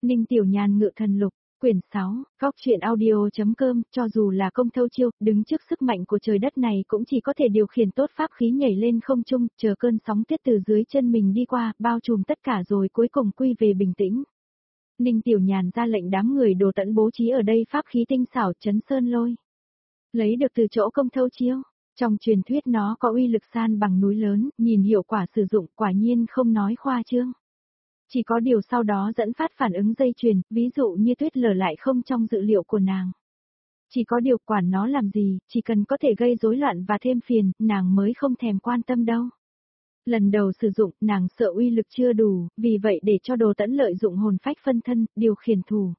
Ninh Tiểu Nhàn ngự thần lục, quyển 6, góc truyện audio.com, cho dù là công thâu chiêu, đứng trước sức mạnh của trời đất này cũng chỉ có thể điều khiển tốt pháp khí nhảy lên không trung, chờ cơn sóng tuyết từ dưới chân mình đi qua, bao trùm tất cả rồi cuối cùng quy về bình tĩnh. Ninh Tiểu Nhàn ra lệnh đám người Đồ Tẫn bố trí ở đây pháp khí tinh xảo chấn sơn lôi. Lấy được từ chỗ công thâu chiêu, trong truyền thuyết nó có uy lực san bằng núi lớn, nhìn hiệu quả sử dụng quả nhiên không nói khoa trương. Chỉ có điều sau đó dẫn phát phản ứng dây chuyền, ví dụ như tuyết lở lại không trong dự liệu của nàng. Chỉ có điều quản nó làm gì, chỉ cần có thể gây rối loạn và thêm phiền, nàng mới không thèm quan tâm đâu. Lần đầu sử dụng, nàng sợ uy lực chưa đủ, vì vậy để cho Đồ Tẫn lợi dụng hồn phách phân thân, điều khiển thủ.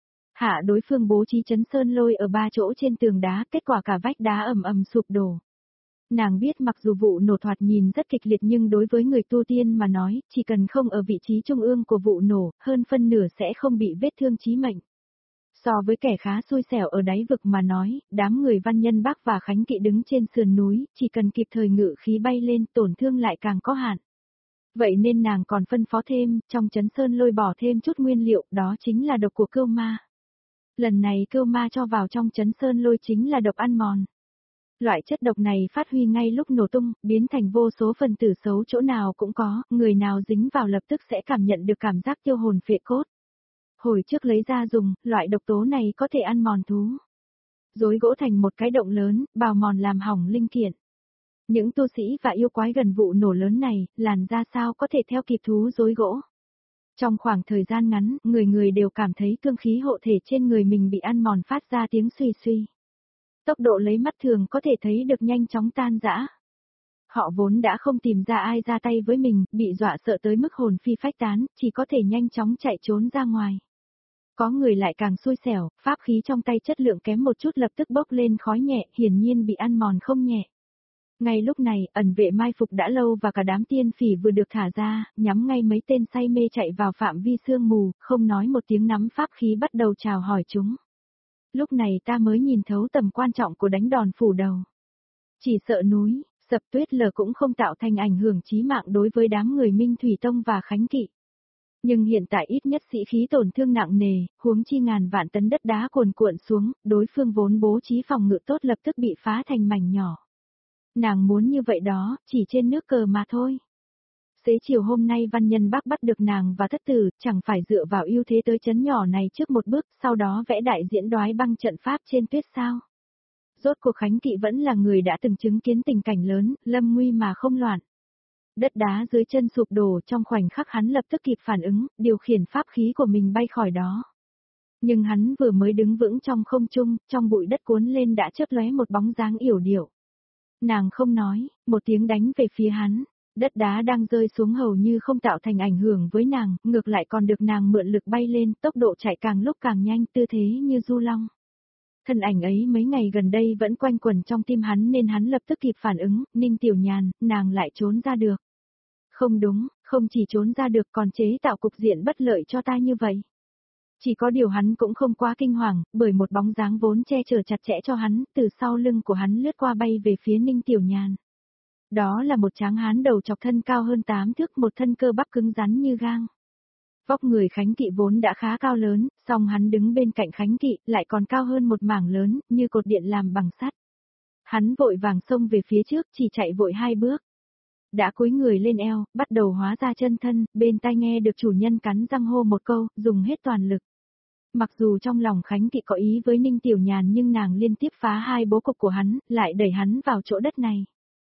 Hạ đối phương bố trí chấn sơn lôi ở 3 chỗ trên tường đá, kết quả cả vách đá ầm ầm sụp đổ. Nàng biết mặc dù vụ nổ thoạt nhìn rất kịch liệt nhưng đối với người tu tiên mà nói, chỉ cần không ở vị trí trung ương của vụ nổ, hơn phân nửa sẽ không bị vết thương chí mệnh. So với kẻ khá xui xẻo ở đáy vực mà nói, đám người Văn Nhân Bắc và Khánh Kỵ đứng trên sườn núi, chỉ cần kịp thời ngự khí bay lên, tổn thương lại càng có hạn. Vậy nên nàng còn phân phó thêm, trong chấn sơn lôi bỏ thêm chút nguyên liệu, đó chính là độc của cưu ma. Lần này cưu ma cho vào trong chấn sơn lôi chính là độc ăn mòn. Loại chất độc này phát huy ngay lúc nổ tung, biến thành vô số phần tử xấu chỗ nào cũng có, người nào dính vào lập tức sẽ cảm nhận được cảm giác tiêu hồn phệ cốt. Hồi trước lấy ra dùng, loại độc tố này có thể ăn mòn thú. Rối gỗ thành một cái động lớn, bào mòn làm hỏng linh kiện. Những tu sĩ và yêu quái gần vụ nổ lớn này, làn ra sao có thể theo kịp thú rối gỗ. Trong khoảng thời gian ngắn, người người đều cảm thấy cương khí hộ thể trên người mình bị ăn mòn phát ra tiếng suy suy. Tốc độ lấy mắt thường có thể thấy được nhanh chóng tan rã. Họ vốn đã không tìm ra ai ra tay với mình, bị dọa sợ tới mức hồn phi phách tán, chỉ có thể nhanh chóng chạy trốn ra ngoài. Có người lại càng xui xẻo, pháp khí trong tay chất lượng kém một chút lập tức bốc lên khói nhẹ, hiển nhiên bị ăn mòn không nhẹ. Ngay lúc này, ẩn vệ mai phục đã lâu và cả đám tiên phỉ vừa được thả ra, nhắm ngay mấy tên say mê chạy vào phạm vi sương mù, không nói một tiếng nắm pháp khí bắt đầu chào hỏi chúng. Lúc này ta mới nhìn thấu tầm quan trọng của đánh đòn phủ đầu. Chỉ sợ núi, sập tuyết lở cũng không tạo thành ảnh hưởng chí mạng đối với đám người Minh Thủy Tông và Khánh Kỵ. Nhưng hiện tại ít nhất sĩ khí tổn thương nặng nề, huống chi ngàn vạn tấn đất đá cuồn cuộn xuống, đối phương vốn bố trí phòng ngự tốt lập tức bị phá thành mảnh nhỏ. Nàng muốn như vậy đó, chỉ trên nước cờ mà thôi. Xế chiều hôm nay Văn Nhân Bắc bắt được nàng và thất tử, chẳng phải dựa vào ưu thế tới chấn nhỏ này trước một bước, sau đó vẽ đại diễn đoái băng trận pháp trên tuyết sao. Rốt cuộc Khánh Kỵ vẫn là người đã từng chứng kiến tình cảnh lớn, lâm nguy mà không loạn. Đất đá dưới chân sụp đổ, trong khoảnh khắc hắn lập tức kịp phản ứng, điều khiển pháp khí của mình bay khỏi đó. Nhưng hắn vừa mới đứng vững trong không trung, trong bụi đất cuốn lên đã chớp lóe một bóng dáng yểu điệu. Nàng không nói, một tiếng đánh về phía hắn. Đất đá đang rơi xuống hầu như không tạo thành ảnh hưởng với nàng, ngược lại còn được nàng mượn lực bay lên, tốc độ chạy càng lúc càng nhanh, tư thế như du long. Thân ảnh ấy mấy ngày gần đây vẫn quanh quẩn trong tim hắn nên hắn lập tức kịp phản ứng, Ninh Tiểu Nhàn, nàng lại trốn ra được. Không đúng, không chỉ trốn ra được còn chế tạo cục diện bất lợi cho ta như vậy. Chỉ có điều hắn cũng không quá kinh hoàng, bởi một bóng dáng vốn che chở chặt chẽ cho hắn, từ sau lưng của hắn lướt qua bay về phía Ninh Tiểu Nhàn. Đó là một tráng hán đầu chọc thân cao hơn 8 thước, một thân cơ bắp cứng rắn như gang. Vóc người Khánh Kỵ vốn đã khá cao lớn, song hắn đứng bên cạnh Khánh Kỵ lại còn cao hơn một mảng lớn, như cột điện làm bằng sắt. Hắn vội vàng xông về phía trước, chỉ chạy vội 2 bước. Đã cúi người lên eo, bắt đầu hóa ra chân thân, bên tai nghe được chủ nhân cắn răng hô một câu, dùng hết toàn lực. Mặc dù trong lòng Khánh Kỵ có ý với Ninh Tiểu Nhàn nhưng nàng liên tiếp phá 2 bố cục của hắn, lại đẩy hắn vào chỗ đất này.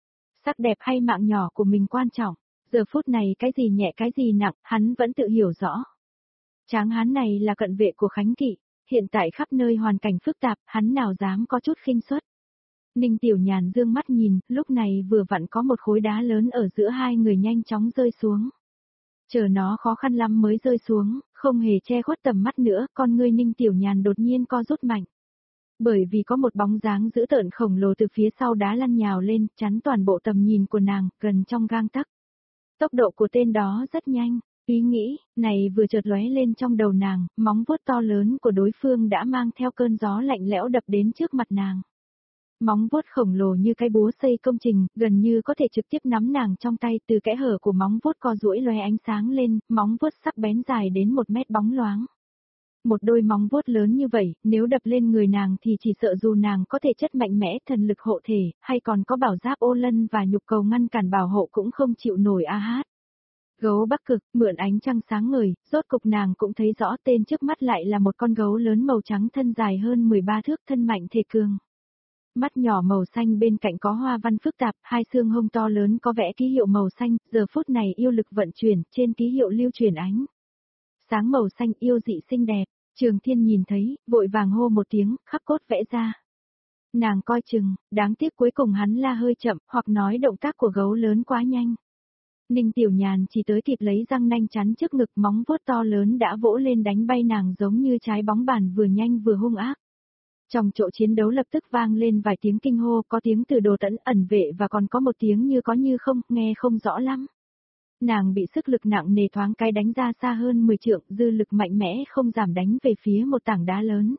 Sắc đẹp hay mạng nhỏ của mình quan trọng, giờ phút này cái gì nhẹ cái gì nặng, hắn vẫn tự hiểu rõ. Tráng hán này là cận vệ của Khánh Kỵ, hiện tại khắp nơi hoàn cảnh phức tạp, hắn nào dám có chút khinh suất. Ninh Tiểu Nhàn dương mắt nhìn, lúc này vừa vặn có một khối đá lớn ở giữa hai người nhanh chóng rơi xuống. Chờ nó khó khăn lắm mới rơi xuống, không hề che khuất tầm mắt nữa, con ngươi Ninh Tiểu Nhàn đột nhiên co rút mạnh. Bởi vì có một bóng dáng dữ tợn khổng lồ từ phía sau đá lăn nhào lên, chắn toàn bộ tầm nhìn của nàng, gần trong gang tấc. Tốc độ của tên đó rất nhanh, ý nghĩ này vừa chợt lóe lên trong đầu nàng, móng vuốt to lớn của đối phương đã mang theo cơn gió lạnh lẽo đập đến trước mặt nàng. Móng vuốt khổng lồ như cái búa xây công trình, gần như có thể trực tiếp nắm nàng trong tay, từ kẽ hở của móng vuốt co duỗi lóe ánh sáng lên, móng vuốt sắc bén dài đến 1 mét bóng loáng. Một đôi móng vuốt lớn như vậy, nếu đập lên người nàng thì chỉ sợ dù nàng có thể chất mạnh mẽ thần lực hộ thể, hay còn có bảo giáp ô lân và nhục cầu ngăn cản bảo hộ cũng không chịu nổi a hát. Gấu Bắc Cực, mượn ánh trăng sáng ngời, rốt cục nàng cũng thấy rõ tên trước mắt lại là một con gấu lớn màu trắng thân dài hơn 13 thước thân mạnh thể cường. Mắt nhỏ màu xanh bên cạnh có hoa văn phức tạp, hai xương hông to lớn có vẽ ký hiệu màu xanh, giờ phút này yêu lực vận chuyển, trên ký hiệu lưu truyền ánh. Sáng màu xanh yêu dị xinh đẹp, Trường Thiên nhìn thấy, vội vàng hô một tiếng, khắc cốt vẽ ra. Nàng coi chừng, đáng tiếc cuối cùng hắn la hơi chậm, hoặc nói động tác của gấu lớn quá nhanh. Ninh Tiểu Nhàn chỉ tới kịp lấy răng nanh chắn trước ngực, móng vuốt to lớn đã vỗ lên đánh bay nàng giống như trái bóng bàn vừa nhanh vừa hung ác. Trong chỗ chiến đấu lập tức vang lên vài tiếng kinh hô, có tiếng từ Đồ Tẫn ẩn vệ và còn có một tiếng như có như không, nghe không rõ lắm. Nàng bị sức lực nặng nề thoáng cái đánh ra xa hơn 10 trượng, dư lực mạnh mẽ không giảm đánh về phía một tảng đá lớn.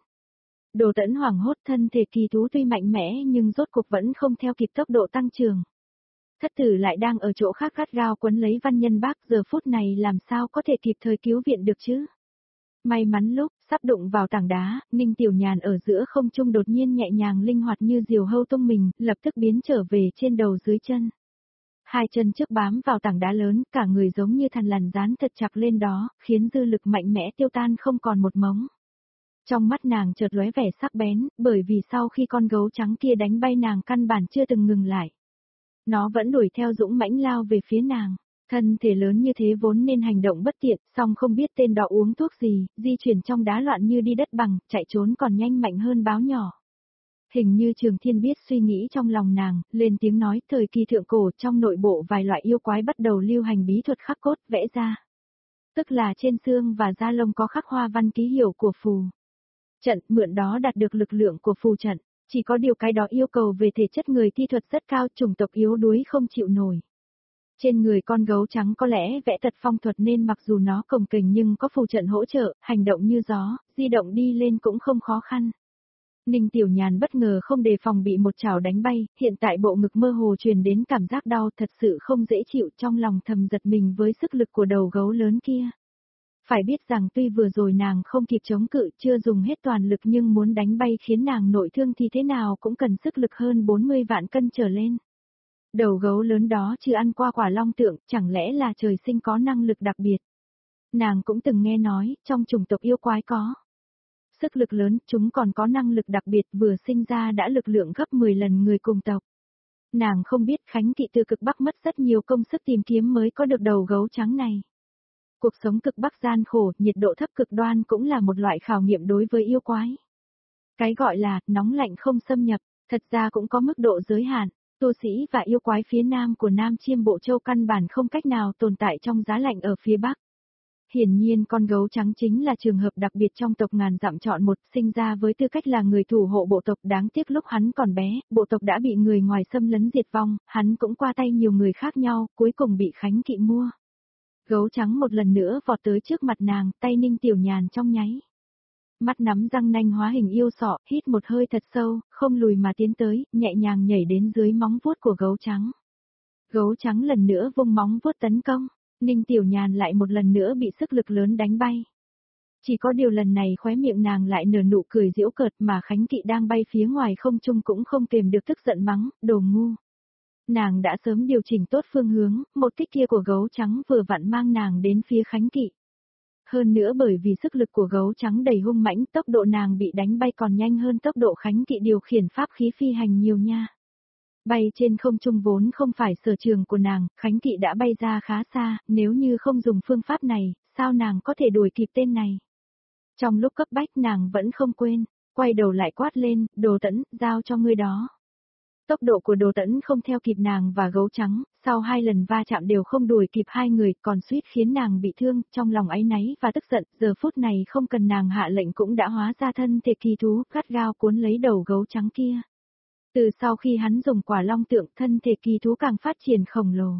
Đồ Tẫn hoảng hốt, thân thể kỳ thú tuy mạnh mẽ nhưng rốt cuộc vẫn không theo kịp tốc độ tăng trưởng. Thất tử lại đang ở chỗ khác gắt gao quấn lấy Văn Nhân Bác, giờ phút này làm sao có thể kịp thời cứu viện được chứ? May mắn lúc sắp đụng vào tảng đá, Ninh Tiểu Nhàn ở giữa không trung đột nhiên nhẹ nhàng linh hoạt như diều hâu tung mình, lập tức biến trở về trên đầu dưới chân. Hai chân trước bám vào tảng đá lớn, cả người giống như thằn lằn dán thật chặt lên đó, khiến dư lực mạnh mẽ tiêu tan không còn một mống. Trong mắt nàng chợt lóe vẻ sắc bén, bởi vì sau khi con gấu trắng kia đánh bay nàng căn bản chưa từng ngừng lại. Nó vẫn đuổi theo dũng mãnh lao về phía nàng. Thân thể lớn như thế vốn nên hành động bất tiện, song không biết tên đó uống thuốc gì, di chuyển trong đá loạn như đi đất bằng, chạy trốn còn nhanh mạnh hơn báo nhỏ. Hình như Trường Thiên biết suy nghĩ trong lòng nàng, lên tiếng nói, thời kỳ thượng cổ trong nội bộ vài loại yêu quái bắt đầu lưu hành bí thuật khắc cốt vẽ ra. Tức là trên xương và da lông có khắc hoa văn ký hiệu của phù trận, mượn đó đạt được lực lượng của phù trận. Chỉ có điều cái đó yêu cầu về thể chất người thi thuật rất cao, chủng tộc yếu đuối không chịu nổi. Trên người con gấu trắng có lẽ vẽ tật phong thuật nên mặc dù nó cồng kềnh nhưng có phù trận hỗ trợ, hành động như gió, di động đi lên cũng không khó khăn. Ninh Tiểu Nhàn bất ngờ không đề phòng bị một chảo đánh bay, hiện tại bộ ngực mơ hồ truyền đến cảm giác đau thật sự không dễ chịu, trong lòng thầm giật mình với sức lực của đầu gấu lớn kia. Phải biết rằng tuy vừa rồi nàng không kịp chống cự, chưa dùng hết toàn lực nhưng muốn đánh bay khiến nàng nội thương thì thế nào cũng cần sức lực hơn 40 vạn cân trở lên. Đầu gấu lớn đó chưa ăn qua quả long tượng, chẳng lẽ là trời sinh có năng lực đặc biệt. Nàng cũng từng nghe nói, trong chủng tộc yêu quái có sức lực lớn, chúng còn có năng lực đặc biệt, vừa sinh ra đã lực lượng gấp 10 lần người cùng tộc. Nàng không biết Khánh Kỵ từ cực Bắc mất rất nhiều công sức tìm kiếm mới có được đầu gấu trắng này. Cuộc sống cực Bắc gian khổ, nhiệt độ thấp cực đoan cũng là một loại khảo nghiệm đối với yêu quái. Cái gọi là nóng lạnh không xâm nhập, thật ra cũng có mức độ giới hạn. Tu sĩ và yêu quái phía nam của Nam Chiêm Bộ Châu căn bản không cách nào tồn tại trong giá lạnh ở phía Bắc. Hiển nhiên con gấu trắng chính là trường hợp đặc biệt trong tộc ngàn dặm chọn một, sinh ra với tư cách là người thủ hộ bộ tộc, đáng tiếc lúc hắn còn bé, bộ tộc đã bị người ngoài xâm lấn diệt vong, hắn cũng qua tay nhiều người khác nhau, cuối cùng bị Khánh Kỵ mua. Gấu trắng một lần nữa vọt tới trước mặt nàng, tay Ninh Tiểu Nhàn trong nháy. Mắt nắm răng nanh hóa hình yêu sọ, hít một hơi thật sâu, không lùi mà tiến tới, nhẹ nhàng nhảy đến dưới móng vuốt của gấu trắng. Gấu trắng lần nữa vung móng vuốt tấn công, Ninh Tiểu Nhàn lại một lần nữa bị sức lực lớn đánh bay. Chỉ có điều lần này khóe miệng nàng lại nở nụ cười giễu cợt mà Khánh Kỵ đang bay phía ngoài không trung cũng không kềm được tức giận mắng, đồ ngu. Nàng đã sớm điều chỉnh tốt phương hướng, một kích kia của gấu trắng vừa vặn mang nàng đến phía Khánh Kỵ. Hơn nữa bởi vì sức lực của gấu trắng đầy hung mãnh, tốc độ nàng bị đánh bay còn nhanh hơn tốc độ Khánh Kỵ điều khiển pháp khí phi hành nhiều nha. Bay trên không trung vốn không phải sở trường của nàng, Khánh Kỵ đã bay ra khá xa, nếu như không dùng phương pháp này, sao nàng có thể đuổi kịp tên này. Trong lúc cấp bách nàng vẫn không quên, quay đầu lại quát lên, Đồ Tẫn, giao cho ngươi đó. Tốc độ của Đồ Tẫn không theo kịp nàng và gấu trắng, sau 2 lần va chạm đều không đuổi kịp hai người, còn suýt khiến nàng bị thương, trong lòng áy náy và tức giận, giờ phút này không cần nàng hạ lệnh cũng đã hóa ra thân thể kỳ thú, gắt gao cuốn lấy đầu gấu trắng kia. Từ sau khi hắn dùng quả long tượng, thân thể kỳ thú càng phát triển khổng lồ.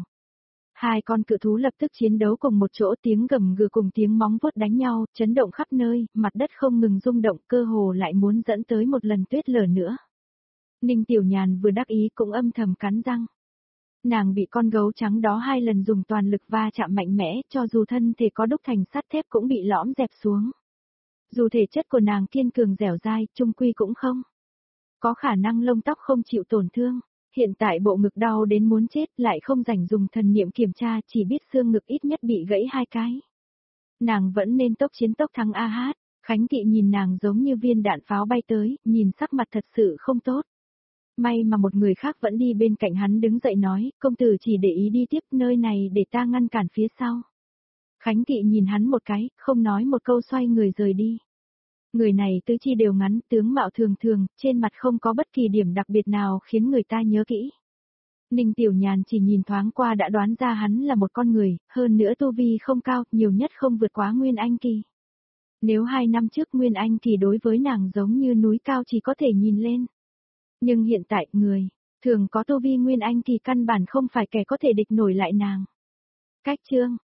Hai con cự thú lập tức chiến đấu cùng một chỗ, tiếng gầm gừ cùng tiếng móng vuốt đánh nhau, chấn động khắp nơi, mặt đất không ngừng rung động, cơ hồ lại muốn dẫn tới một lần tuyết lở nữa. Ninh Tiểu Nhàn vừa đắc ý cũng âm thầm cắn răng. Nàng bị con gấu trắng đó 2 lần dùng toàn lực va chạm mạnh mẽ, cho dù thân thể có đúc thành sắt thép cũng bị lõm dẹp xuống. Dù thể chất của nàng kiên cường dẻo dai, chung quy cũng không có khả năng lông tóc không chịu tổn thương. Hiện tại bộ ngực đau đến muốn chết, lại không rảnh dùng thần niệm kiểm tra, chỉ biết xương ngực ít nhất bị gãy 2 cái. Nàng vẫn nên tốc chiến tốc thắng a hát. Khánh Kỵ nhìn nàng giống như viên đạn pháo bay tới, nhìn sắc mặt thật sự không tốt. May mà một người khác vẫn đi bên cạnh hắn đứng dậy nói, công tử chỉ để ý đi tiếp, nơi này để ta ngăn cản phía sau. Khánh Kỵ nhìn hắn một cái, không nói một câu xoay người rời đi. Người này tứ chi đều ngắn, tướng mạo thường thường, trên mặt không có bất kỳ điểm đặc biệt nào khiến người ta nhớ kỹ. Ninh Tiểu Nhàn chỉ nhìn thoáng qua đã đoán ra hắn là một con người, hơn nữa tu vi không cao, nhiều nhất không vượt quá Nguyên Anh Kỳ. Nếu 2 năm trước Nguyên Anh Kỳ đối với nàng giống như núi cao chỉ có thể nhìn lên. Nhưng hiện tại, người thường có tu vi Nguyên Anh Kỳ căn bản không phải kẻ có thể địch nổi lại nàng. Cách chương